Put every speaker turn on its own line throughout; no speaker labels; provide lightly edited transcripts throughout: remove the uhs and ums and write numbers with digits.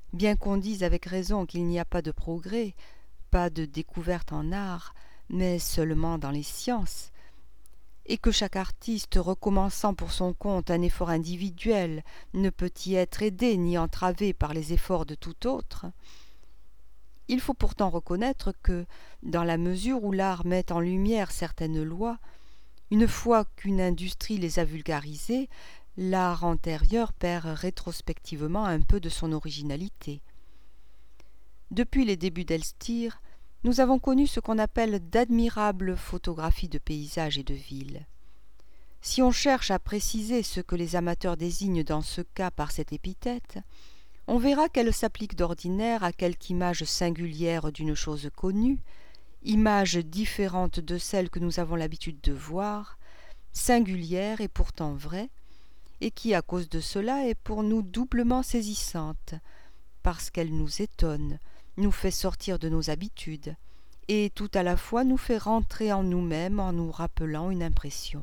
bien qu'on dise avec raison qu'il n'y a pas de progrès, pas de découverte en art, mais seulement dans les sciences, et que chaque artiste recommençant pour son compte un effort individuel ne peut y être aidé ni entravé par les efforts de tout autre, il faut pourtant reconnaître que, dans la mesure où l'art met en lumière certaines lois, une fois qu'une industrie les a vulgarisées, l'art antérieur perd rétrospectivement un peu de son originalité. Depuis les débuts d'Elstir, nous avons connu ce qu'on appelle d'admirables photographies de paysages et de villes. Si on cherche à préciser ce que les amateurs désignent dans ce cas par cette épithète, on verra qu'elle s'applique d'ordinaire à quelque image singulière d'une chose connue, image différente de celle que nous avons l'habitude de voir, singulière et pourtant vraie, et qui, à cause de cela, est pour nous doublement saisissante, parce qu'elle nous étonne, nous fait sortir de nos habitudes, et tout à la fois nous fait rentrer en nous-mêmes en nous rappelant une impression.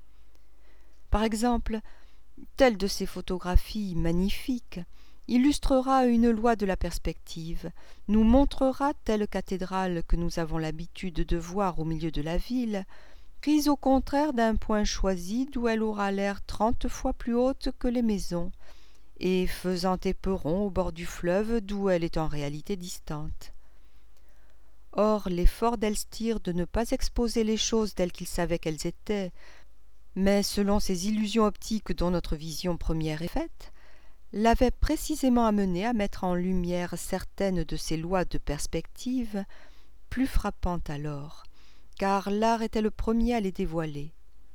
Par exemple, telle de ces photographies magnifiques illustrera une loi de la perspective, nous montrera telle cathédrale que nous avons l'habitude de voir au milieu de la ville, prise au contraire d'un point choisi d'où elle aura l'air 30 fois plus haute que les maisons, et faisant éperon au bord du fleuve d'où elle est en réalité distante. Or, l'effort d'Elstir de ne pas exposer les choses telles qu'il savait qu'elles étaient, mais selon ces illusions optiques dont notre vision première est faite, l'avait précisément amené à mettre en lumière certaines de ces lois de perspective, plus frappantes alors, car l'art était le premier à les dévoiler.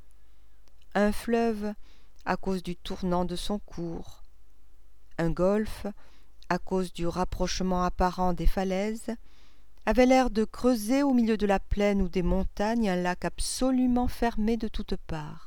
Un fleuve, à cause du tournant de son cours, un golfe, à cause du rapprochement apparent des falaises, avait l'air de creuser au milieu de la plaine ou des montagnes un lac absolument fermé de toutes parts.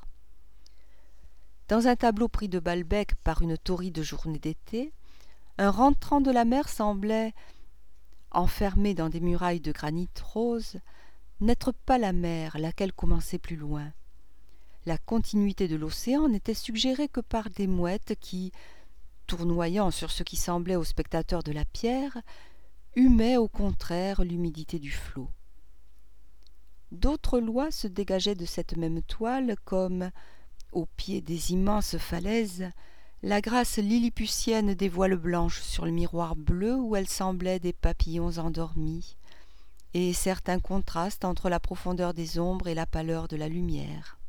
Dans un tableau pris de Balbec par une torride journée d'été, un rentrant de la mer semblait, enfermé dans des murailles de granit rose, n'être pas la mer, laquelle commençait plus loin. La continuité de l'océan n'était suggérée que par des mouettes qui, tournoyant sur ce qui semblait aux spectateurs de la pierre, humaient au contraire l'humidité du flot. D'autres lois se dégageaient de cette même toile comme, au pied des immenses falaises, la grâce lilliputienne des voiles blanches sur le miroir bleu où elles semblaient des papillons endormis, et certains contrastes entre la profondeur des ombres et la pâleur de la lumière.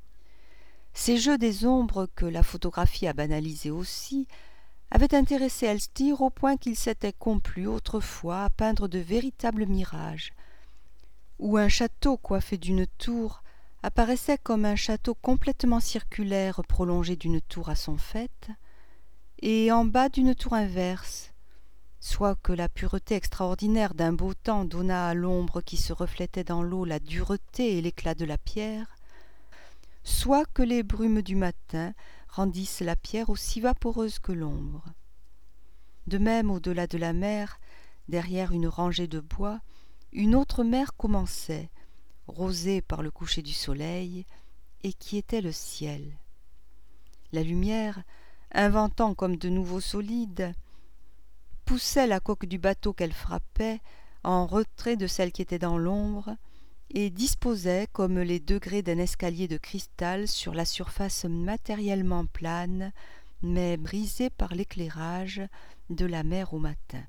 Ces jeux des ombres que la photographie a banalisés aussi avaient intéressé Elstir au point qu'il s'était complu autrefois à peindre de véritables mirages, où un château coiffé d'une tour apparaissait comme un château complètement circulaire prolongé d'une tour à son faîte, et en bas d'une tour inverse, soit que la pureté extraordinaire d'un beau temps donnât à l'ombre qui se reflétait dans l'eau la dureté et l'éclat de la pierre, soit que les brumes du matin rendissent la pierre aussi vaporeuse que l'ombre. De même, au-delà de la mer, derrière une rangée de bois, une autre mer commençait, rosée par le coucher du soleil, et qui était le ciel. La lumière, inventant comme de nouveaux solides, poussait la coque du bateau qu'elle frappait en retrait de celle qui était dans l'ombre, et disposait comme les degrés d'un escalier de cristal sur la surface matériellement plane, mais brisée par l'éclairage de la mer au matin.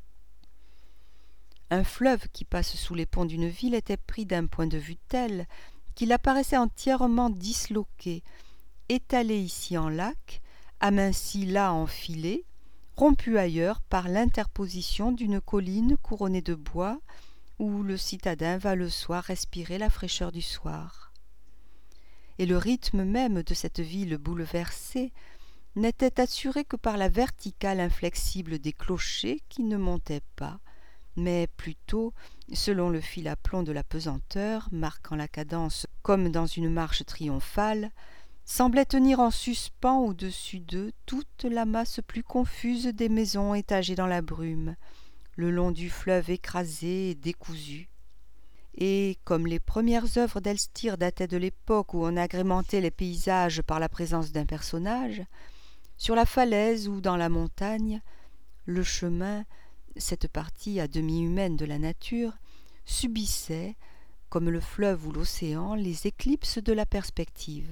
Un fleuve qui passe sous les ponts d'une ville était pris d'un point de vue tel qu'il apparaissait entièrement disloqué, étalé ici en lac, aminci là en filet, rompu ailleurs par l'interposition d'une colline couronnée de bois où le citadin va le soir respirer la fraîcheur du soir. Et le rythme même de cette ville bouleversée n'était assuré que par la verticale inflexible des clochers qui ne montaient pas, mais plutôt, selon le fil à plomb de la pesanteur, marquant la cadence comme dans une marche triomphale, semblait tenir en suspens au-dessus d'eux toute la masse plus confuse des maisons étagées dans la brume, le long du fleuve écrasé et décousu. Et, comme les premières œuvres d'Elstir dataient de l'époque où on agrémentait les paysages par la présence d'un personnage, sur la falaise ou dans la montagne, Le chemin, cette partie à demi humaine de la nature, subissait, comme le fleuve ou l'océan, les éclipses de la perspective.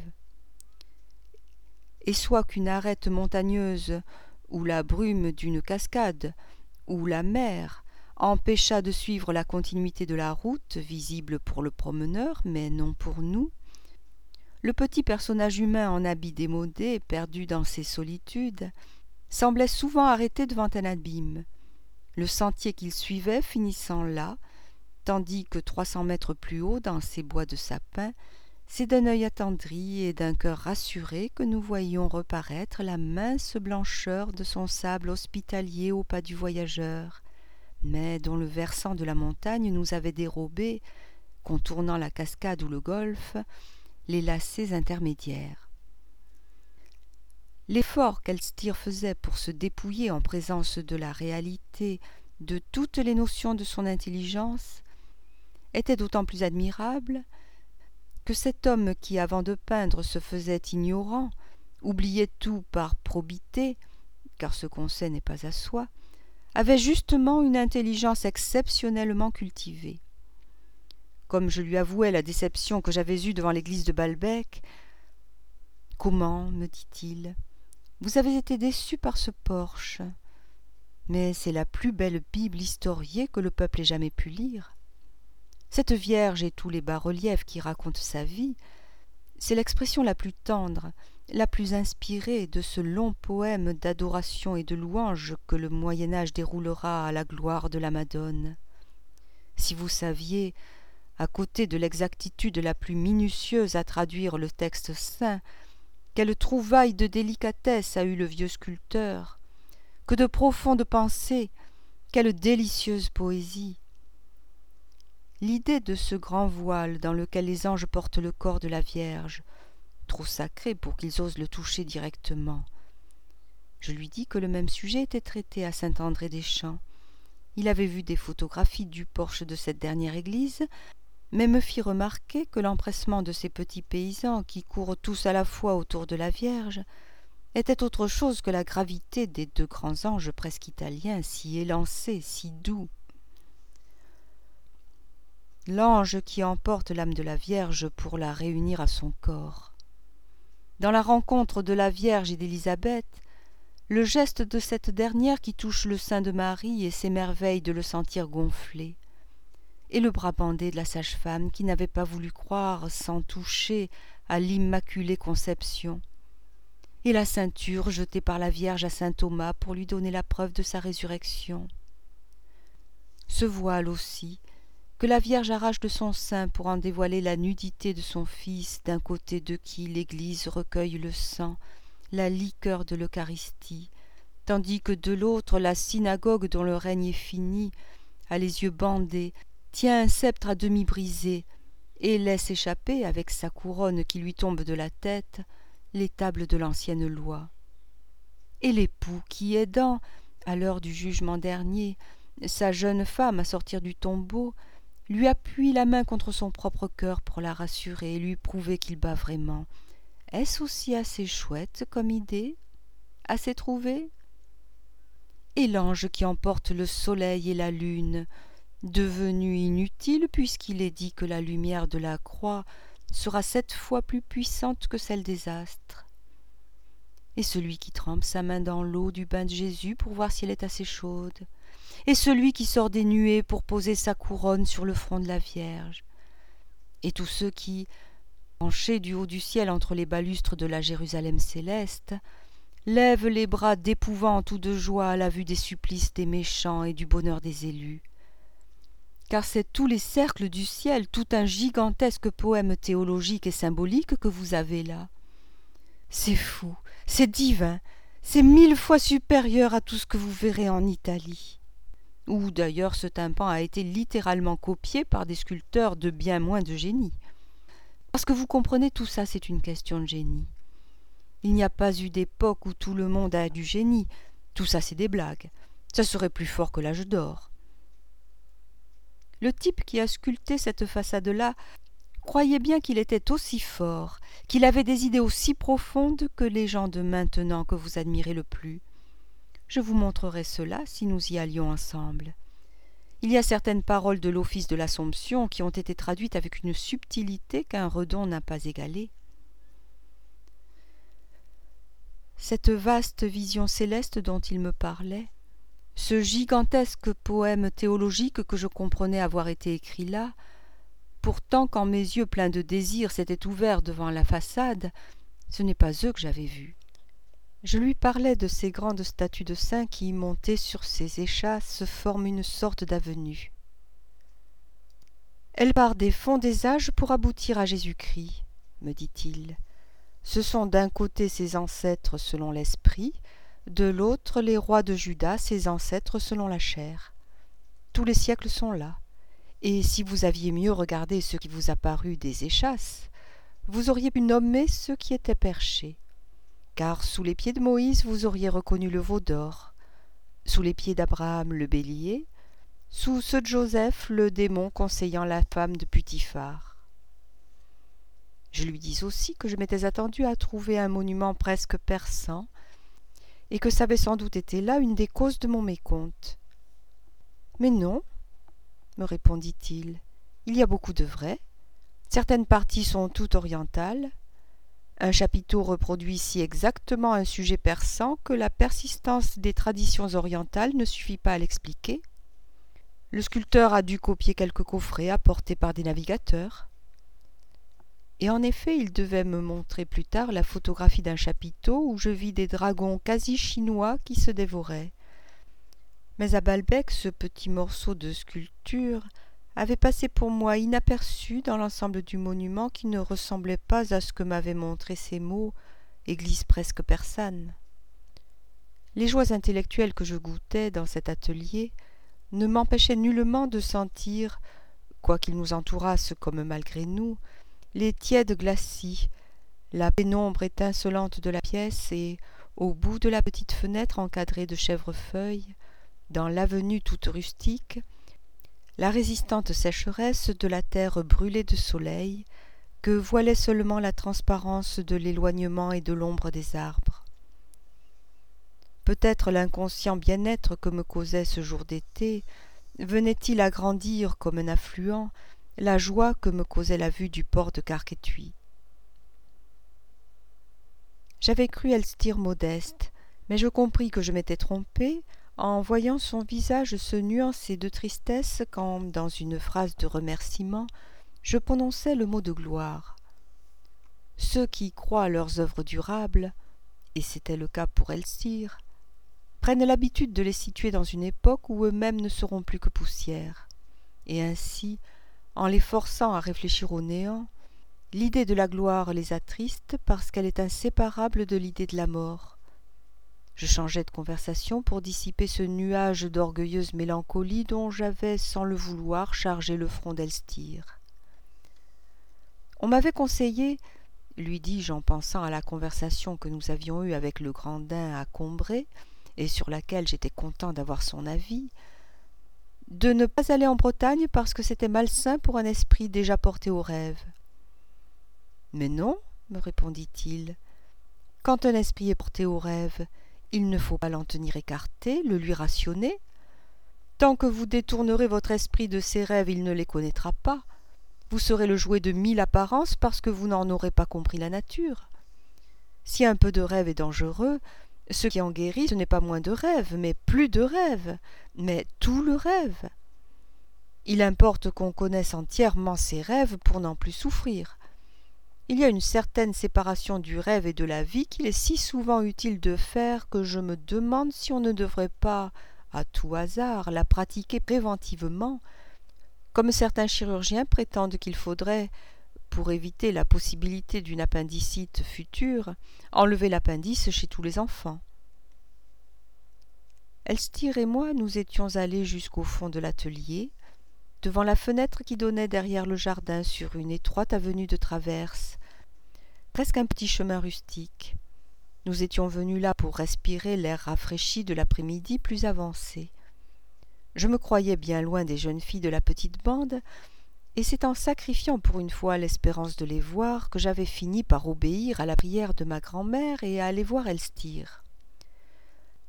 Et soit qu'une arête montagneuse, ou la brume d'une cascade, ou la mer, empêcha de suivre la continuité de la route, visible pour le promeneur, mais non pour nous, le petit personnage humain en habit démodé, perdu dans ses solitudes, semblait souvent arrêté devant un abîme, le sentier qu'il suivait finissant là, tandis que 300 mètres plus haut, dans ces bois de sapins, c'est d'un œil attendri et d'un cœur rassuré que nous voyions reparaître la mince blancheur de son sable hospitalier au pas du voyageur, mais dont le versant de la montagne nous avait dérobé, contournant la cascade ou le golfe, les lacets intermédiaires. L'effort qu'Elstir faisait pour se dépouiller en présence de la réalité de toutes les notions de son intelligence était d'autant plus admirable que cet homme qui, avant de peindre, se faisait ignorant, oubliait tout par probité, car ce qu'on sait n'est pas à soi, avait justement une intelligence exceptionnellement cultivée. Comme je lui avouais la déception que j'avais eue devant l'église de Balbec, « Comment, me dit-il, vous avez été déçu par ce porche, mais c'est la plus belle Bible historiée que le peuple ait jamais pu lire. Cette Vierge et tous les bas-reliefs qui racontent sa vie, c'est l'expression la plus tendre, la plus inspirée de ce long poème d'adoration et de louange que le Moyen-Âge déroulera à la gloire de la Madone. Si vous saviez, à côté de l'exactitude la plus minutieuse à traduire le texte saint, quelle trouvaille de délicatesse a eu le vieux sculpteur, que de profondes pensées, quelle délicieuse poésie. L'idée de ce grand voile dans lequel les anges portent le corps de la Vierge, trop sacré pour qu'ils osent le toucher directement. Je lui dis que le même sujet était traité à Saint-André-des-Champs. Il avait vu des photographies du porche de cette dernière église, mais me fit remarquer que l'empressement de ces petits paysans qui courent tous à la fois autour de la Vierge était autre chose que la gravité des deux grands anges presque italiens, si élancés, si doux. L'ange qui emporte l'âme de la Vierge pour la réunir à son corps. Dans la rencontre de la Vierge et d'Élisabeth, le geste de cette dernière qui touche le sein de Marie et s'émerveille de le sentir gonfler, et le bras bandé de la sage-femme qui n'avait pas voulu croire sans toucher à l'Immaculée Conception, et la ceinture jetée par la Vierge à saint Thomas pour lui donner la preuve de sa résurrection. Ce voile aussi, que la Vierge arrache de son sein pour en dévoiler la nudité de son Fils, d'un côté de qui l'Église recueille le sang, la liqueur de l'Eucharistie, tandis que de l'autre la synagogue dont le règne est fini, a les yeux bandés, tient un sceptre à demi brisé, et laisse échapper, avec sa couronne qui lui tombe de la tête, les tables de l'ancienne loi. Et l'époux qui, aidant, à l'heure du jugement dernier, sa jeune femme à sortir du tombeau, lui appuie la main contre son propre cœur pour la rassurer et lui prouver qu'il bat vraiment. Est-ce aussi assez chouette comme idée? Assez trouvé? Et l'ange qui emporte le soleil et la lune, devenu inutile puisqu'il est dit que la lumière de la croix sera 7 fois plus puissante que celle des astres. Et celui qui trempe sa main dans l'eau du bain de Jésus pour voir si elle est assez chaude, et celui qui sort des nuées pour poser sa couronne sur le front de la Vierge, et tous ceux qui, penchés du haut du ciel entre les balustres de la Jérusalem céleste, lèvent les bras d'épouvante ou de joie à la vue des supplices des méchants et du bonheur des élus. Car c'est tous les cercles du ciel, tout un gigantesque poème théologique et symbolique que vous avez là. C'est fou, c'est divin, c'est 1000 fois supérieur à tout ce que vous verrez en Italie. Où d'ailleurs ce tympan a été littéralement copié par des sculpteurs de bien moins de génie. Parce que vous comprenez, tout ça c'est une question de génie. Il n'y a pas eu d'époque où tout le monde a du génie. Tout ça c'est des blagues. Ça serait plus fort que l'âge d'or. Le type qui a sculpté cette façade-là croyait bien qu'il était aussi fort, qu'il avait des idées aussi profondes que les gens de maintenant que vous admirez le plus. Je vous montrerai cela si nous y allions ensemble. Il y a certaines paroles de l'office de l'Assomption qui ont été traduites avec une subtilité qu'un Redon n'a pas égalée. Cette vaste vision céleste dont il me parlait, ce gigantesque poème théologique que je comprenais avoir été écrit là, pourtant quand mes yeux pleins de désir s'étaient ouverts devant la façade, ce n'est pas eux que j'avais vus. Je lui parlais de ces grandes statues de saints qui, montées sur ces échasses, forment une sorte d'avenue. Elle part des fonds des âges pour aboutir à Jésus-Christ, me dit-il. Ce sont d'un côté ses ancêtres selon l'esprit, de l'autre les rois de Juda, ses ancêtres selon la chair. Tous les siècles sont là, et si vous aviez mieux regardé ce qui vous a paru des échasses, vous auriez pu nommer ceux qui étaient perchés. Car sous les pieds de Moïse vous auriez reconnu le veau d'or, sous les pieds d'Abraham le bélier, sous ceux de Joseph le démon conseillant la femme de Putiphar. Je lui dis aussi que je m'étais attendu à trouver un monument presque persan, et que ça avait sans doute été là une des causes de mon mécompte. Mais non, me répondit-il, il y a beaucoup de vrai. Certaines parties sont toutes orientales. Un chapiteau reproduit si exactement un sujet persan que la persistance des traditions orientales ne suffit pas à l'expliquer. Le sculpteur a dû copier quelques coffrets apportés par des navigateurs. Et en effet, il devait me montrer plus tard la photographie d'un chapiteau où je vis des dragons quasi chinois qui se dévoraient. Mais à Balbec, ce petit morceau de sculpture avait passé pour moi inaperçu dans l'ensemble du monument qui ne ressemblait pas à ce que m'avaient montré ces mots, église presque persane. Les joies intellectuelles que je goûtais dans cet atelier ne m'empêchaient nullement de sentir, quoiqu'ils nous entourassent comme malgré nous, les tièdes glacis, la pénombre étincelante de la pièce et, au bout de la petite fenêtre encadrée de chèvrefeuilles, dans l'avenue toute rustique, la résistante sécheresse de la terre brûlée de soleil que voilait seulement la transparence de l'éloignement et de l'ombre des arbres. Peut-être l'inconscient bien-être que me causait ce jour d'été venait-il agrandir comme un affluent la joie que me causait la vue du port de Carquethuit. J'avais cru Elstir modeste, mais je compris que je m'étais trompé en voyant son visage se nuancer de tristesse quand, dans une phrase de remerciement, je prononçai le mot de gloire. Ceux qui croient à leurs œuvres durables, et c'était le cas pour Elstir, prennent l'habitude de les situer dans une époque où eux-mêmes ne seront plus que poussière. Et ainsi, en les forçant à réfléchir au néant, l'idée de la gloire les attriste parce qu'elle est inséparable de l'idée de la mort. Je changeai de conversation pour dissiper ce nuage d'orgueilleuse mélancolie dont j'avais, sans le vouloir, chargé le front d'Elstir. On m'avait conseillé, lui dis-je en pensant à la conversation que nous avions eue avec le Grandin à Combray, et sur laquelle j'étais content d'avoir son avis, de ne pas aller en Bretagne parce que c'était malsain pour un esprit déjà porté au rêve. « Mais non, me répondit-il, quand un esprit est porté au rêve, il ne faut pas l'en tenir écarté, le lui rationner. Tant que vous détournerez votre esprit de ses rêves, il ne les connaîtra pas. Vous serez le jouet de 1000 apparences parce que vous n'en aurez pas compris la nature. Si un peu de rêve est dangereux, ce qui en guérit, ce n'est pas moins de rêve, mais plus de rêve, mais tout le rêve. Il importe qu'on connaisse entièrement ses rêves pour n'en plus souffrir. Il y a une certaine séparation du rêve et de la vie qu'il est si souvent utile de faire que je me demande si on ne devrait pas, à tout hasard, la pratiquer préventivement, comme certains chirurgiens prétendent qu'il faudrait, pour éviter la possibilité d'une appendicite future, enlever l'appendice chez tous les enfants. Elstir et moi, nous étions allés jusqu'au fond de l'atelier, devant la fenêtre qui donnait derrière le jardin sur une étroite avenue de traverse, presque un petit chemin rustique. Nous étions venus là pour respirer l'air rafraîchi de l'après-midi plus avancé. Je me croyais bien loin des jeunes filles de la petite bande, et c'est en sacrifiant pour une fois l'espérance de les voir que j'avais fini par obéir à la prière de ma grand-mère et à aller voir Elstir.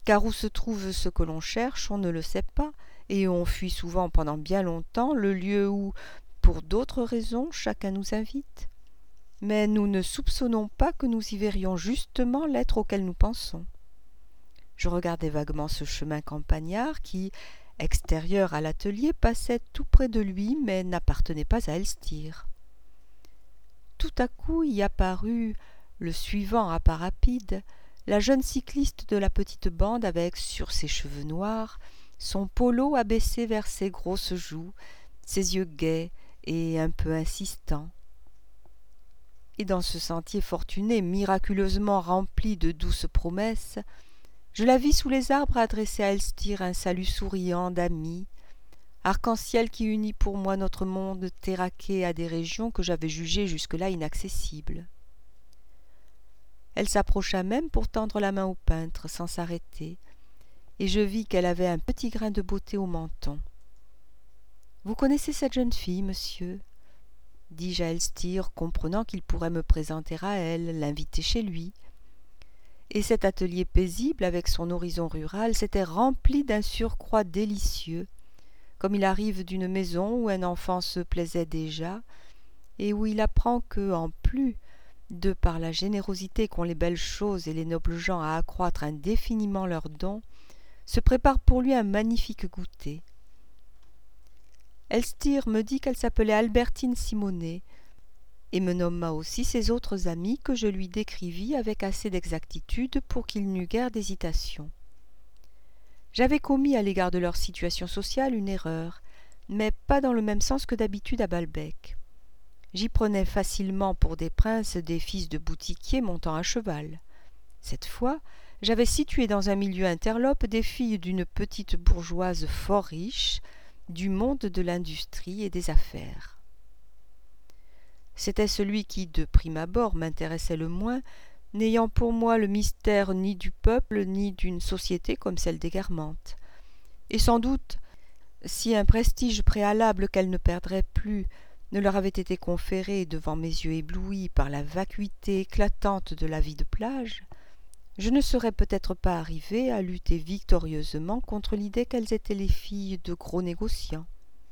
car où se trouve ce que l'on cherche, on ne le sait pas, et on fuit souvent pendant bien longtemps le lieu où, pour d'autres raisons, chacun nous invite. Mais nous ne soupçonnons pas que nous y verrions justement l'être auquel nous pensons. Je regardais vaguement ce chemin campagnard qui, extérieur à l'atelier, passait tout près de lui, mais n'appartenait pas à Elstir. Tout à coup y apparut, le suivant à pas rapide, la jeune cycliste de la petite bande avec, sur ses cheveux noirs, son polo abaissé vers ses grosses joues, ses yeux gais et un peu insistants. Et dans ce sentier fortuné, miraculeusement rempli de douces promesses, je la vis sous les arbres adresser à Elstir un salut souriant d'amis, arc-en-ciel qui unit pour moi notre monde terraqué à des régions que j'avais jugées jusque-là inaccessibles. Elle s'approcha même pour tendre la main au peintre sans s'arrêter, et je vis qu'elle avait un petit grain de beauté au menton. « Vous connaissez cette jeune fille, monsieur ?» dis-je à Elstir, comprenant qu'il pourrait me présenter à elle, l'inviter chez lui. Et cet atelier paisible, avec son horizon rural, s'était rempli d'un surcroît délicieux, comme il arrive d'une maison où un enfant se plaisait déjà, et où il apprend que, en plus, de par la générosité qu'ont les belles choses et les nobles gens à accroître indéfiniment leurs dons, se prépare pour lui un magnifique goûter. Elstir me dit qu'elle s'appelait Albertine Simonet, et me nomma aussi ses autres amis que je lui décrivis avec assez d'exactitude pour qu'il n'eût guère d'hésitation. J'avais commis à l'égard de leur situation sociale une erreur, mais pas dans le même sens que d'habitude à Balbec. J'y prenais facilement pour des princes des fils de boutiquiers montant à cheval. Cette fois, j'avais situé dans un milieu interlope des filles d'une petite bourgeoise fort riche, du monde de l'industrie et des affaires. C'était celui qui, de prime abord, m'intéressait le moins, n'ayant pour moi le mystère ni du peuple ni d'une société comme celle des Guermantes. Et sans doute, si un prestige préalable qu'elle ne perdrait plus ne leur avait été conféré devant mes yeux éblouis par la vacuité éclatante de la vie de plage, je ne serais peut-être pas arrivé à lutter victorieusement contre l'idée qu'elles étaient les filles de gros négociants.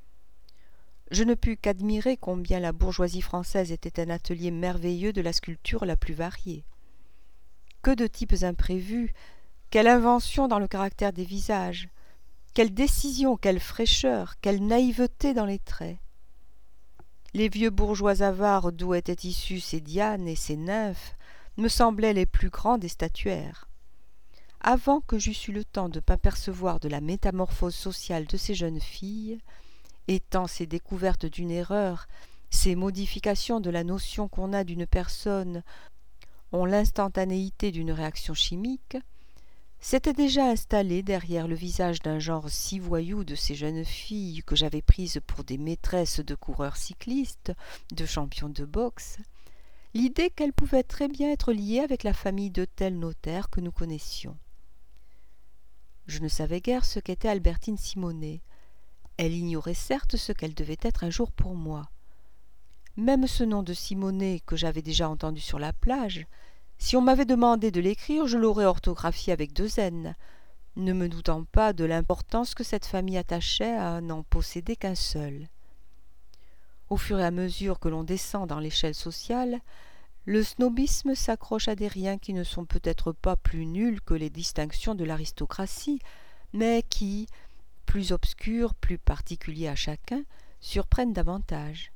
Je ne pus qu'admirer combien la bourgeoisie française était un atelier merveilleux de la sculpture la plus variée. Que de types imprévus, quelle invention dans le caractère des visages, quelle décision, quelle fraîcheur, quelle naïveté dans les traits. Les vieux bourgeois avares d'où étaient issus ces dianes et ces nymphes me semblaient les plus grands des statuaires. Avant que j'eusse eu le temps de m'apercevoir de la métamorphose sociale de ces jeunes filles, et tant ces découvertes d'une erreur, ces modifications de la notion qu'on a d'une personne ont l'instantanéité d'une réaction chimique, s'était déjà installé derrière le visage d'un genre si voyou de ces jeunes filles que j'avais prises pour des maîtresses de coureurs cyclistes, de champions de boxe, l'idée qu'elles pouvaient très bien être liées avec la famille de tel notaire que nous connaissions. Je ne savais guère ce qu'était Albertine Simonet. Elle ignorait certes ce qu'elle devait être un jour pour moi. Même ce nom de Simonet, que j'avais déjà entendu sur la plage, si on m'avait demandé de l'écrire, je l'aurais orthographié avec 2 N, ne me doutant pas de l'importance que cette famille attachait à n'en posséder qu'un seul. Au fur et à mesure que l'on descend dans l'échelle sociale, le snobisme s'accroche à des riens qui ne sont peut-être pas plus nuls que les distinctions de l'aristocratie, mais qui, plus obscurs, plus particuliers à chacun, surprennent davantage.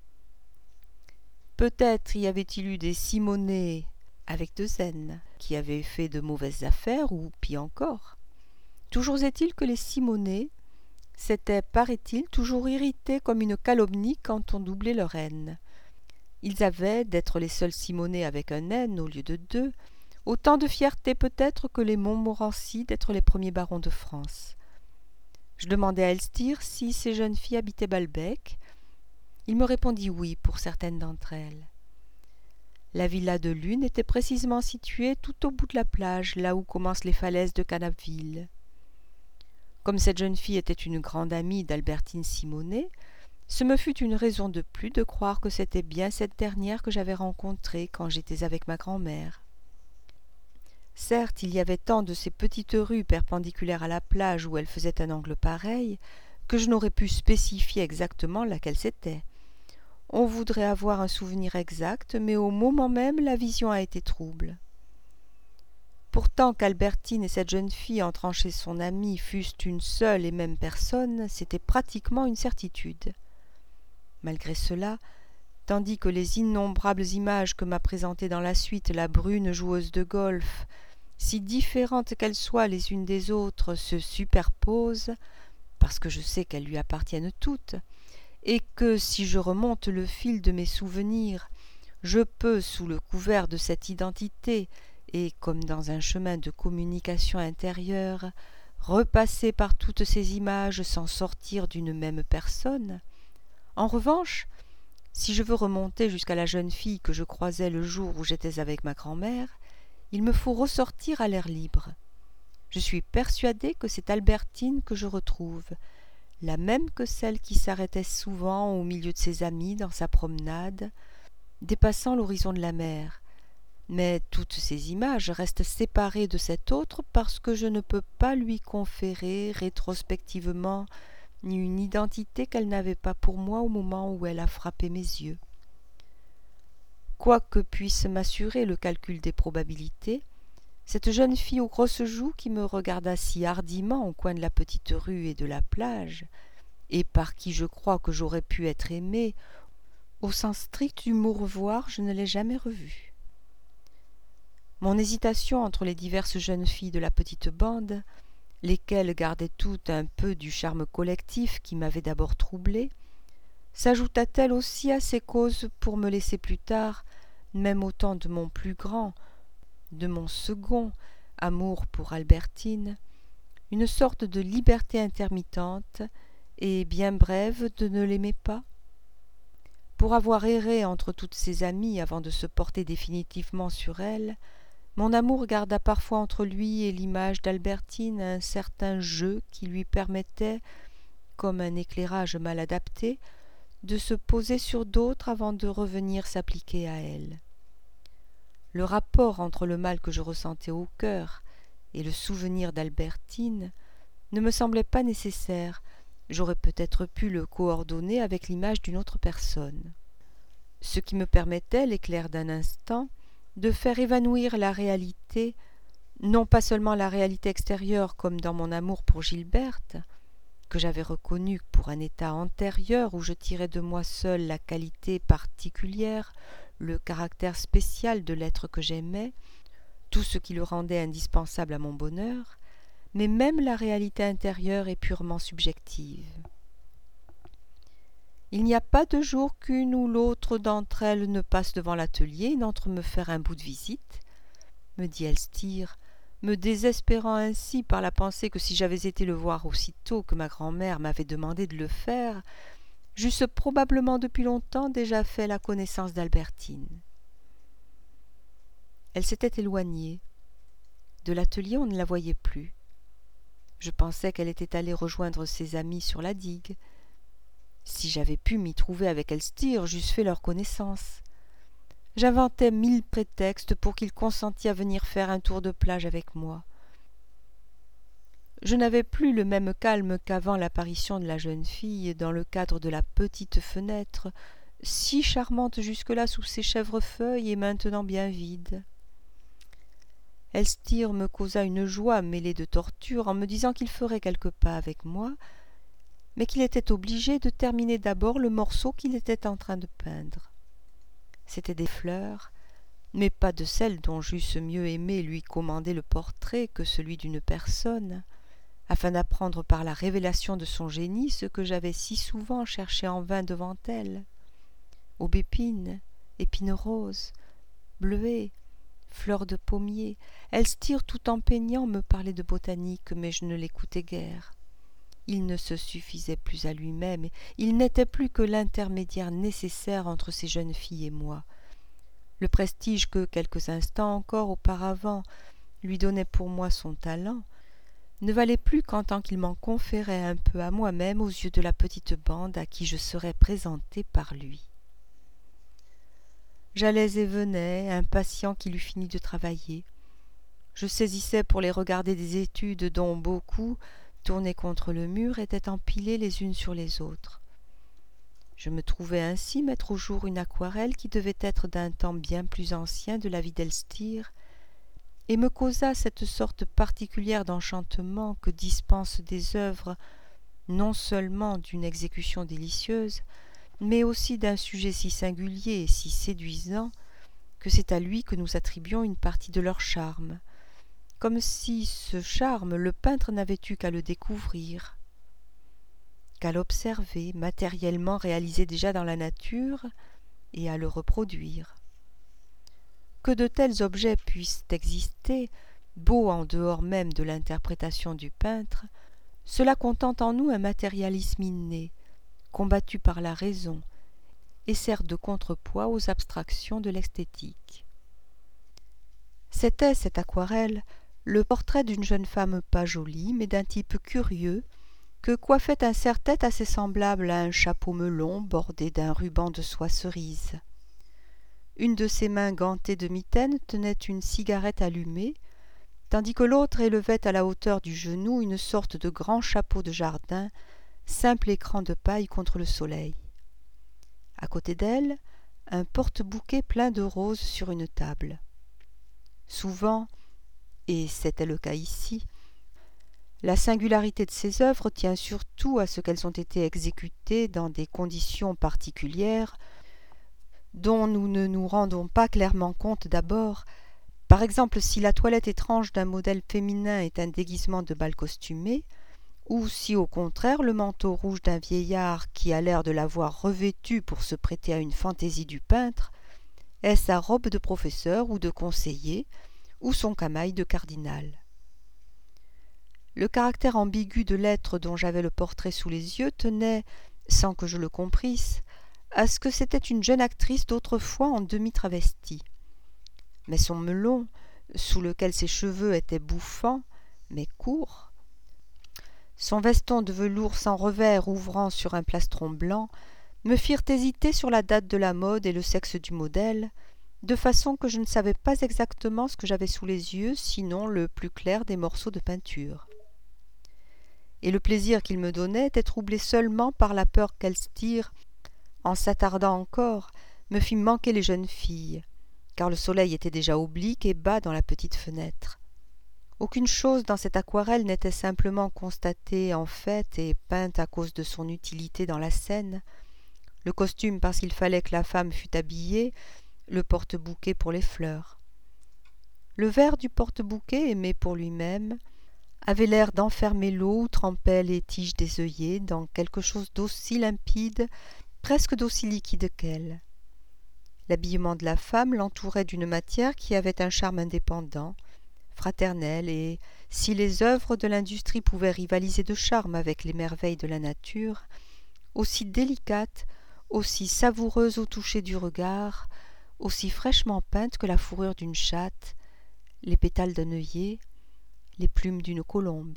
Peut-être y avait-il eu des Simonet avec 2 N, qui avaient fait de mauvaises affaires, ou pis encore. Toujours est-il que les Simonet s'étaient, paraît-il, toujours irrités comme une calomnie quand on doublait leur N. Ils avaient, d'être les seuls Simonet avec un N au lieu de 2, autant de fierté peut-être que les Montmorency d'être les premiers barons de France. Je demandai à Elstir si ces jeunes filles habitaient Balbec. Il me répondit oui pour certaines d'entre elles. La villa de l'une était précisément située tout au bout de la plage, là où commencent les falaises de Canapville. Comme cette jeune fille était une grande amie d'Albertine Simonet, ce me fut une raison de plus de croire que c'était bien cette dernière que j'avais rencontrée quand j'étais avec ma grand-mère. Certes, il y avait tant de ces petites rues perpendiculaires à la plage où elles faisaient un angle pareil, que je n'aurais pu spécifier exactement laquelle c'était. On voudrait avoir un souvenir exact, mais au moment même la vision a été trouble. Pourtant qu'Albertine et cette jeune fille entrant chez son amie fussent une seule et même personne, c'était pratiquement une certitude. Malgré cela, tandis que les innombrables images que m'a présentées dans la suite la brune joueuse de golf, si différentes qu'elles soient les unes des autres, se superposent, parce que je sais qu'elles lui appartiennent toutes, et que, si je remonte le fil de mes souvenirs, je peux, sous le couvert de cette identité, et comme dans un chemin de communication intérieure, repasser par toutes ces images sans sortir d'une même personne. En revanche, si je veux remonter jusqu'à la jeune fille que je croisais le jour où j'étais avec ma grand-mère, il me faut ressortir à l'air libre. Je suis persuadée que c'est Albertine que je retrouve, la même que celle qui s'arrêtait souvent au milieu de ses amis dans sa promenade, dépassant l'horizon de la mer. Mais toutes ces images restent séparées de cette autre parce que je ne peux pas lui conférer rétrospectivement une identité qu'elle n'avait pas pour moi au moment où elle a frappé mes yeux. Quoi que puisse m'assurer le calcul des probabilités, cette jeune fille aux grosses joues qui me regarda si hardiment au coin de la petite rue et de la plage, et par qui je crois que j'aurais pu être aimée, au sens strict du mot revoir, je ne l'ai jamais revue. Mon hésitation entre les diverses jeunes filles de la petite bande, lesquelles gardaient toutes un peu du charme collectif qui m'avait d'abord troublée, s'ajouta-t-elle aussi à ces causes pour me laisser plus tard, même au temps de mon plus grand, de mon second amour pour Albertine, une sorte de liberté intermittente et bien brève de ne l'aimer pas. Pour avoir erré entre toutes ses amies avant de se porter définitivement sur elle, mon amour garda parfois entre lui et l'image d'Albertine un certain jeu qui lui permettait, comme un éclairage mal adapté, de se poser sur d'autres avant de revenir s'appliquer à elle. Le rapport entre le mal que je ressentais au cœur et le souvenir d'Albertine ne me semblait pas nécessaire. J'aurais peut-être pu le coordonner avec l'image d'une autre personne. Ce qui me permettait, l'éclair d'un instant, de faire évanouir la réalité, non pas seulement la réalité extérieure comme dans mon amour pour Gilberte, que j'avais reconnue pour un état antérieur où je tirais de moi seule la qualité particulière, le caractère spécial de l'être que j'aimais, tout ce qui le rendait indispensable à mon bonheur, mais même la réalité intérieure est purement subjective. Il n'y a pas de jour qu'une ou l'autre d'entre elles ne passe devant l'atelier et n'entre me faire un bout de visite, me dit Elstir, me désespérant ainsi par la pensée que si j'avais été le voir aussitôt que ma grand-mère m'avait demandé de le faire, j'eusse probablement depuis longtemps déjà fait la connaissance d'Albertine. Elle s'était éloignée. De l'atelier on ne la voyait plus. Je pensais qu'elle était allée rejoindre ses amis sur la digue. Si j'avais pu m'y trouver avec Elstir, j'eusse fait leur connaissance. J'inventais 1000 prétextes pour qu'il consentît à venir faire un tour de plage avec moi. Je n'avais plus le même calme qu'avant l'apparition de la jeune fille dans le cadre de la petite fenêtre, si charmante jusque-là sous ses chèvrefeuilles et maintenant bien vide. Elstir me causa une joie mêlée de torture en me disant qu'il ferait quelques pas avec moi, mais qu'il était obligé de terminer d'abord le morceau qu'il était en train de peindre. C'étaient des fleurs, mais pas de celles dont j'eusse mieux aimé lui commander le portrait que celui d'une personne, afin d'apprendre par la révélation de son génie ce que j'avais si souvent cherché en vain devant elle. Aubépine, épines roses, bleuets, fleurs de pommier, Elstir tout en peignant me parlait de botanique, mais je ne l'écoutais guère. Il ne se suffisait plus à lui-même, il n'était plus que l'intermédiaire nécessaire entre ces jeunes filles et moi. Le prestige que, quelques instants encore auparavant, lui donnait pour moi son talent, ne valait plus qu'en tant qu'il m'en conférait un peu à moi-même aux yeux de la petite bande à qui je serais présentée par lui. J'allais et venais, impatient qu'il eût fini de travailler. Je saisissais pour les regarder des études dont beaucoup, tournées contre le mur, étaient empilées les unes sur les autres. Je me trouvais ainsi mettre au jour une aquarelle qui devait être d'un temps bien plus ancien de la vie d'Elstir, et me causa cette sorte particulière d'enchantement que dispensent des œuvres non seulement d'une exécution délicieuse, mais aussi d'un sujet si singulier et si séduisant que c'est à lui que nous attribuons une partie de leur charme, comme si ce charme le peintre n'avait eu qu'à le découvrir, qu'à l'observer, matériellement réalisé déjà dans la nature, et à le reproduire. Que de tels objets puissent exister, beaux en dehors même de l'interprétation du peintre, cela contente en nous un matérialisme inné, combattu par la raison, et sert de contrepoids aux abstractions de l'esthétique. C'était, cette aquarelle, le portrait d'une jeune femme pas jolie, mais d'un type curieux, que coiffait un serre-tête assez semblable à un chapeau melon bordé d'un ruban de soie cerise. Une de ses mains gantées de mitaine tenait une cigarette allumée, tandis que l'autre élevait à la hauteur du genou une sorte de grand chapeau de jardin, simple écran de paille contre le soleil. À côté d'elle, un porte-bouquet plein de roses sur une table. Souvent, et c'était le cas ici, la singularité de ces œuvres tient surtout à ce qu'elles ont été exécutées dans des conditions particulières dont nous ne nous rendons pas clairement compte d'abord. Par exemple, si la toilette étrange d'un modèle féminin est un déguisement de bal costumé, ou si au contraire le manteau rouge d'un vieillard qui a l'air de l'avoir revêtu pour se prêter à une fantaisie du peintre est sa robe de professeur ou de conseiller, ou son camail de cardinal. Le caractère ambigu de l'être dont j'avais le portrait sous les yeux tenait, sans que je le comprisse, à ce que c'était une jeune actrice d'autrefois en demi-travestie. Mais son melon, sous lequel ses cheveux étaient bouffants, mais courts, son veston de velours sans revers ouvrant sur un plastron blanc, me firent hésiter sur la date de la mode et le sexe du modèle, de façon que je ne savais pas exactement ce que j'avais sous les yeux, sinon le plus clair des morceaux de peinture. Et le plaisir qu'il me donnait était troublé seulement par la peur qu'Elstir, en s'attardant encore, me fit manquer les jeunes filles, car le soleil était déjà oblique et bas dans la petite fenêtre. Aucune chose dans cette aquarelle n'était simplement constatée en fait et peinte à cause de son utilité dans la scène, le costume parce qu'il fallait que la femme fût habillée, le porte-bouquet pour les fleurs. Le verre du porte-bouquet, aimé pour lui-même, avait l'air d'enfermer l'eau où trempaient les tiges des œillets dans quelque chose d'aussi limpide, presque d'aussi liquide qu'elle. L'habillement de la femme l'entourait d'une matière qui avait un charme indépendant, fraternel, et si les œuvres de l'industrie pouvaient rivaliser de charme avec les merveilles de la nature, aussi délicates, aussi savoureuses au toucher du regard, aussi fraîchement peintes que la fourrure d'une chatte, les pétales d'un œillet, les plumes d'une colombe.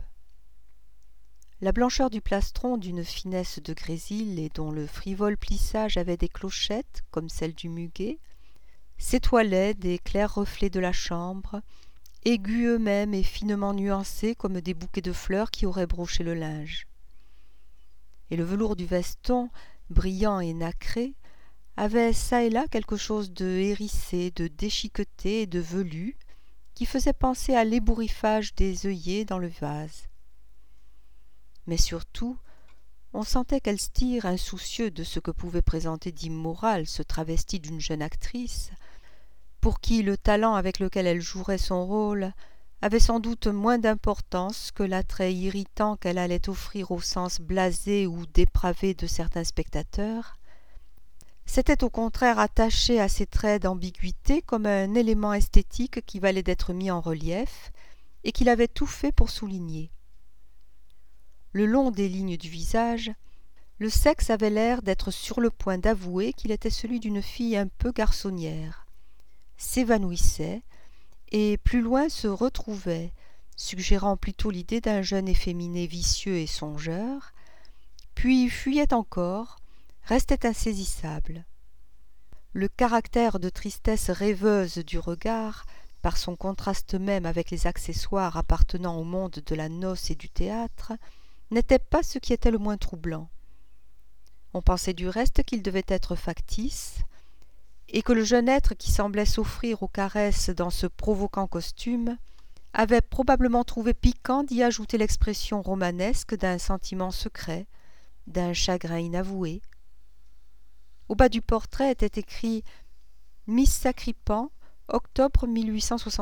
La blancheur du plastron, d'une finesse de grésil et dont le frivole plissage avait des clochettes, comme celles du muguet, s'étoilait des clairs reflets de la chambre, aigus eux-mêmes et finement nuancés comme des bouquets de fleurs qui auraient broché le linge. Et le velours du veston, brillant et nacré, avait çà et là quelque chose de hérissé, de déchiqueté et de velu, qui faisait penser à l'ébouriffage des œillets dans le vase. Mais surtout, on sentait qu'Elstir, insoucieux de ce que pouvait présenter d'immoral ce travesti d'une jeune actrice, pour qui le talent avec lequel elle jouerait son rôle avait sans doute moins d'importance que l'attrait irritant qu'elle allait offrir au sens blasé ou dépravé de certains spectateurs, s'était au contraire attaché à ces traits d'ambiguïté comme un élément esthétique qui valait d'être mis en relief et qu'il avait tout fait pour souligner. Le long des lignes du visage, le sexe avait l'air d'être sur le point d'avouer qu'il était celui d'une fille un peu garçonnière, s'évanouissait et plus loin se retrouvait, suggérant plutôt l'idée d'un jeune efféminé vicieux et songeur, puis fuyait encore, restait insaisissable. Le caractère de tristesse rêveuse du regard, par son contraste même avec les accessoires appartenant au monde de la noce et du théâtre, n'était pas ce qui était le moins troublant. On pensait du reste qu'il devait être factice, et que le jeune être qui semblait s'offrir aux caresses dans ce provoquant costume avait probablement trouvé piquant d'y ajouter l'expression romanesque d'un sentiment secret, d'un chagrin inavoué. Au bas du portrait était écrit « Miss Sacripant, octobre 1872 ».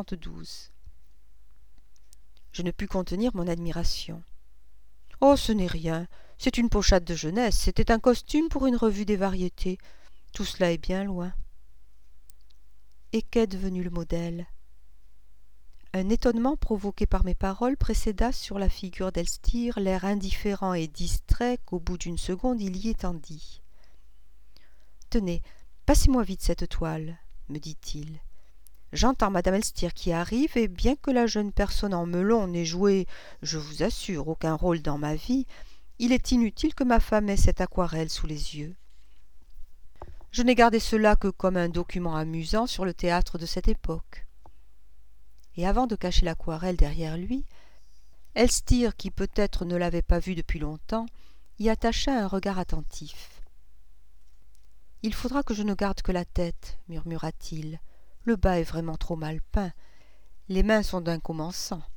Je ne pus contenir mon admiration. « Oh, ce n'est rien, c'est une pochade de jeunesse, c'était un costume pour une revue des variétés. Tout cela est bien loin. » Et qu'est devenu le modèle ? Un étonnement provoqué par mes paroles précéda sur la figure d'Elstir l'air indifférent et distrait qu'au bout d'une seconde il y étendit. « Tenez, passez-moi vite cette toile, me dit-il. J'entends madame Elstir qui arrive, et bien que la jeune personne en melon n'ait joué, je vous assure, aucun rôle dans ma vie, il est inutile que ma femme ait cette aquarelle sous les yeux. Je n'ai gardé cela que comme un document amusant sur le théâtre de cette époque. » Et avant de cacher l'aquarelle derrière lui, Elstir, qui peut-être ne l'avait pas vue depuis longtemps, y attacha un regard attentif. « Il faudra que je ne garde que la tête, murmura-t-il. Le bas est vraiment trop mal peint. Les mains sont d'un commençant.